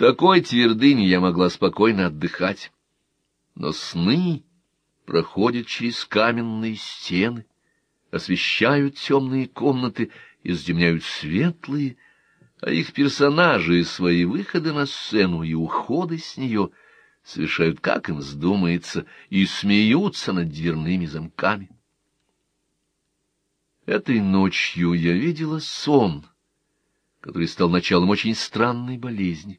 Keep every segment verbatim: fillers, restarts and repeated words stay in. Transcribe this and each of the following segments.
такой твердыне я могла спокойно отдыхать. Но сны проходят через каменные стены, освещают темные комнаты и затемняют светлые, а их персонажи свои выходы на сцену и уходы с нее совершают, как им вздумается, и смеются над дверными замками. Этой ночью я видела сон, который стал началом очень странной болезни.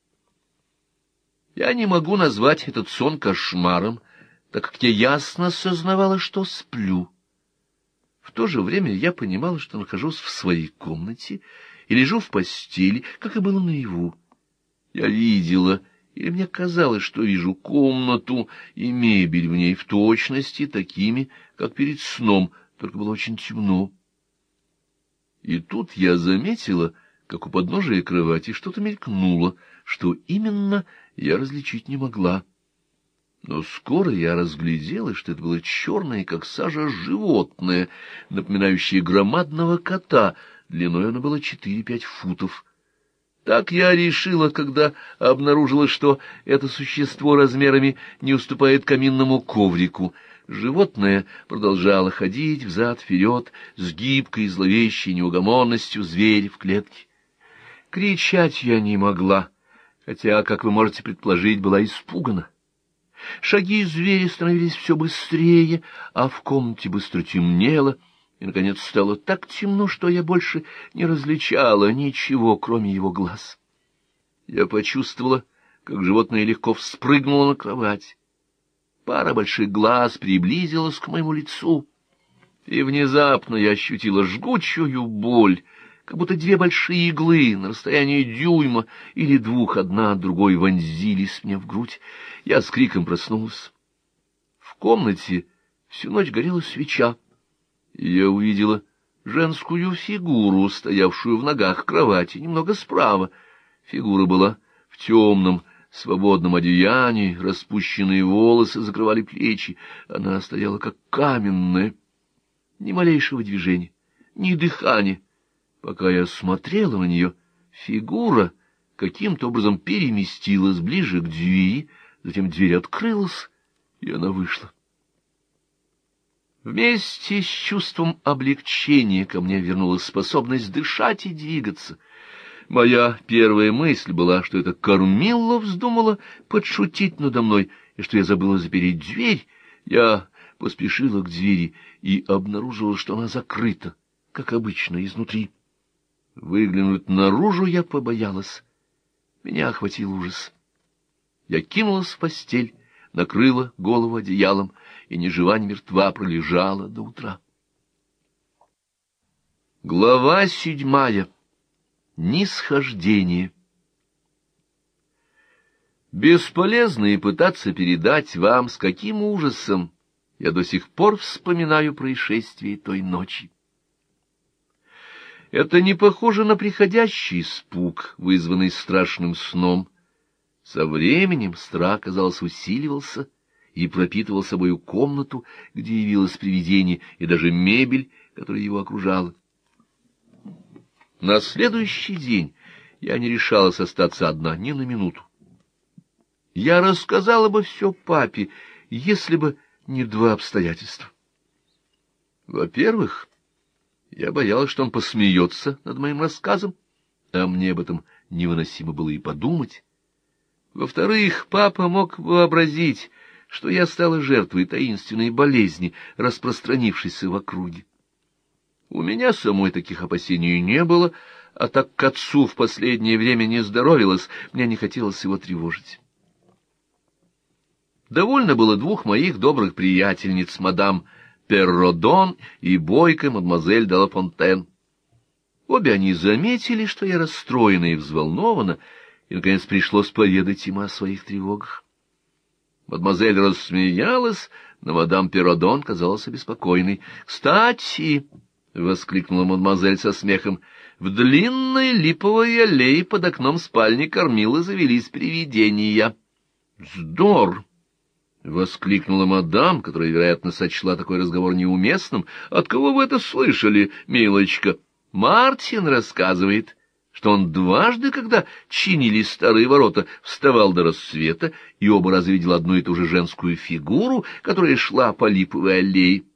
Я не могу назвать этот сон кошмаром, так как я ясно сознавала, что сплю. В то же время я понимала, что нахожусь в своей комнате и лежу в постели, как и было наяву. Я видела, или мне казалось, что вижу комнату и мебель в ней в точности такими, как перед сном, только было очень темно. И тут я заметила, как у подножия кровати что-то мелькнуло, что именно я различить не могла. Но скоро я разглядела, что это было черное, как сажа, животное, напоминающее громадного кота, длиной оно было четыре-пять футов. Так я решила, когда обнаружила, что это существо размерами не уступает каминному коврику. Животное продолжало ходить взад-вперед с гибкой, зловещей неугомонностью зверя в клетке. Кричать я не могла, хотя, как вы можете предположить, была испугана. Шаги зверя становились все быстрее, а в комнате быстро темнело, и, наконец, стало так темно, что я больше не различала ничего, кроме его глаз. Я почувствовала, как животное легко вспрыгнуло на кровать. Пара больших глаз приблизилась к моему лицу, и внезапно я ощутила жгучую боль, как будто две большие иглы на расстоянии дюйма или двух одна от другой вонзились мне в грудь. Я с криком проснулась. В комнате всю ночь горела свеча, и я увидела женскую фигуру, стоявшую в ногах кровати, немного справа. Фигура была в темном, свободном одеянии, распущенные волосы закрывали плечи. Она стояла как каменная, ни малейшего движения, ни дыхания. Пока я смотрела на нее, фигура каким-то образом переместилась ближе к двери, затем дверь открылась, и она вышла. Вместе с чувством облегчения ко мне вернулась способность дышать и двигаться. Моя первая мысль была, что это Кормилла вздумала подшутить надо мной, и что я забыла запереть дверь. Я поспешила к двери и обнаружила, что она закрыта, как обычно, изнутри. Выглянуть наружу я побоялась. Меня охватил ужас. Я кинулась в постель, накрыла голову одеялом, и ни жива, ни мертва пролежала до утра. Глава седьмая. Нисхождение. Бесполезно и пытаться передать вам, с каким ужасом я до сих пор вспоминаю происшествие той ночи. Это не похоже на приходящий испуг, вызванный страшным сном. Со временем страх, казалось, усиливался и пропитывал собою комнату, где явилось привидение, и даже мебель, которая его окружала. На следующий день я не решалась остаться одна ни на минуту. Я рассказала бы все папе, если бы не два обстоятельства. Во-первых, я боялась, что он посмеется над моим рассказом, а мне об этом невыносимо было и подумать. Во-вторых, папа мог вообразить, что я стала жертвой таинственной болезни, распространившейся в округе. У меня самой таких опасений не было, а так как отцу в последнее время не здоровилось, мне не хотелось его тревожить. Довольно было двух моих добрых приятельниц, мадам Перродон и бойкая мадемуазель де ла Фонтен. Обе они заметили, что я расстроена и взволнована, и, наконец, пришлось поведать им о своих тревогах. Мадемуазель рассмеялась, но мадам Перродон казалась обеспокоенной. — Кстати, — воскликнула мадемуазель со смехом, — в длинной липовой аллее под окном спальни Кормилы завелись привидения. — Вздор! — воскликнула мадам, которая, вероятно, сочла такой разговор неуместным. — От кого вы это слышали, милочка? — Мартин рассказывает, что он дважды, когда чинили старые ворота, вставал до рассвета и оба раза видел одну и ту же женскую фигуру, которая шла по липовой аллее.